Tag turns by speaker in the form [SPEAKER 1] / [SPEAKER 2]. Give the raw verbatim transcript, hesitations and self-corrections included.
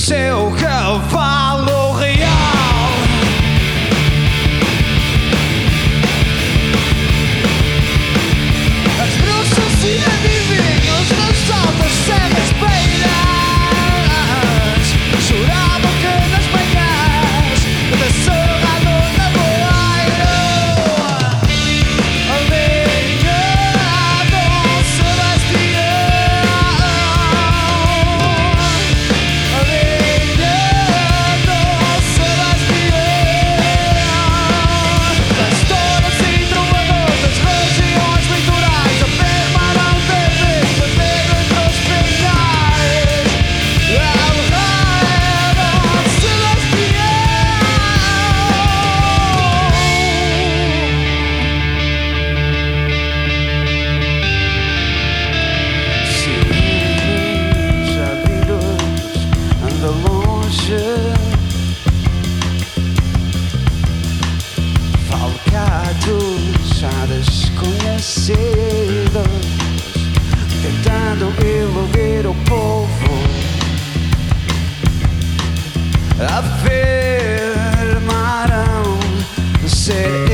[SPEAKER 1] seu cavalo real. As bruxas e adivinhos nas altas serras beiras choravam que nas manhãs da serra do Namoeiro vinha Dom Sebastião, vinha Dom Sebastião. Pastores e trovadores das regiões litorais afirmaram ter visto negro entre os pinhais ao rei Dom Sebastião. Ciúmes ávidos anda longe, falcados já desconhecidos, tentando iludir o povo, afirmaram ser